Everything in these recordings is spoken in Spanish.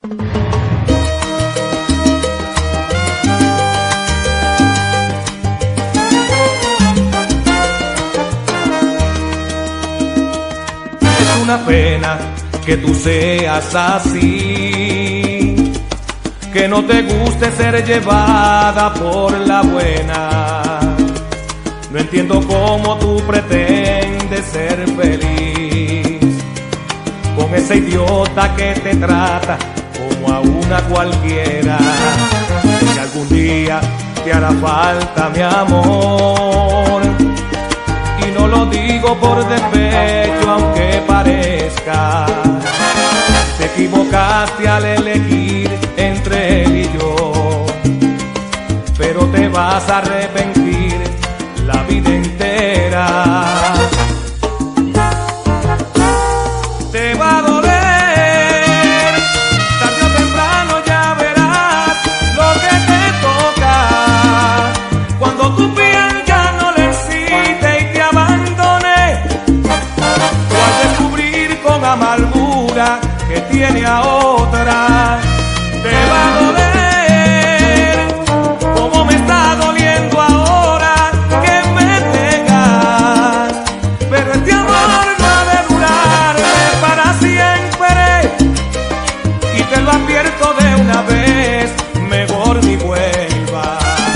Es una pena que tú seas así, que no te guste ser llevada por la buena. No entiendo cómo tú pretendes ser feliz con ese idiota que te trata como a una cualquiera. Sé que algún día te hará falta mi amor, y no lo digo por despecho aunque parezca. Te equivocaste al elegir entre él y yo, pero te vas a arrepentir la vida entera. Te va a doler, tarde o temprano ya verás lo que te toca. Cuando tu piel ya no le excite y te abandone, o al descubrir con amargura que tiene a otra. Te va a doler como me está doliendo ahora que me dejas, pero este amor no ha de durarme para siempre, y te lo advierto de una vez, mejor ni vuelva.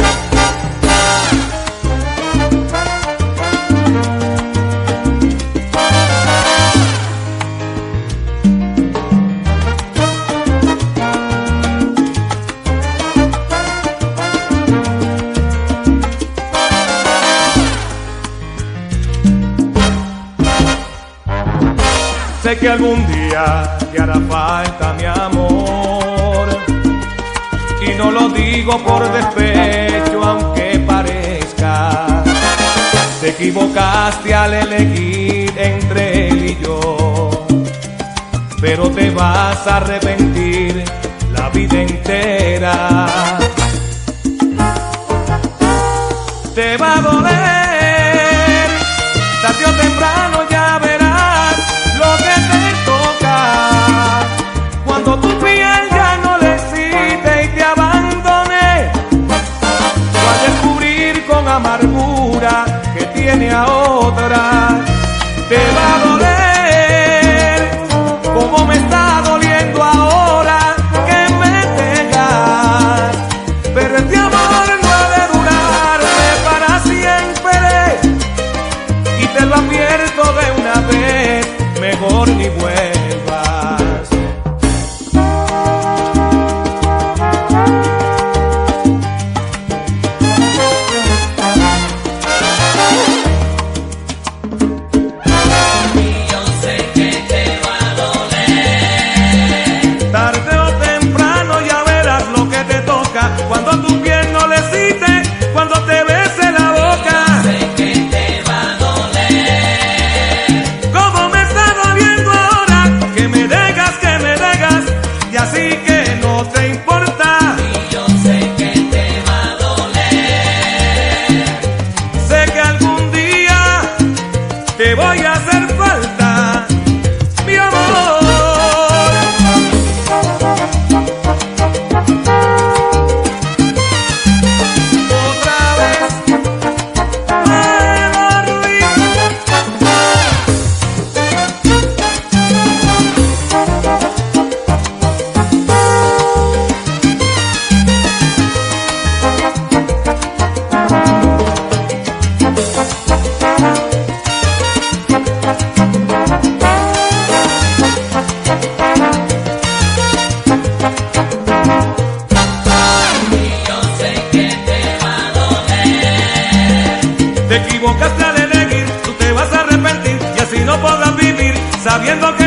Sé que algún día te hará falta mi amor, y no lo digo por despecho aunque parezca. Te equivocaste al elegir entre él y yo, pero te vas a arrepentir la vida entera. Te va a doler, tarde o temprano ya verás lo que te toca. Cuando tu piel ya no le excite y te abandone, o al descubrir con amargura que tiene a otra. Te va a doler como me está doliendo ahora que me dejas, pero este amor no ha de durarme para siempre, y te lo advierto de una vez, mejor ni vuelvas. Tarde o temprano ya verás lo que te toca. Cuando tu piel no le excite, cuando te bese la boca. Sé que te va a doler. Como me está doliendo ahora que me dejas, y así que no te importa. Y yo sé que te va a doler. Sé que algún día te voy a hacer falta, mi amor. Otra vez me volví. Te equivocaste al elegir, tú te vas a arrepentir, y así no podrás vivir sabiendo que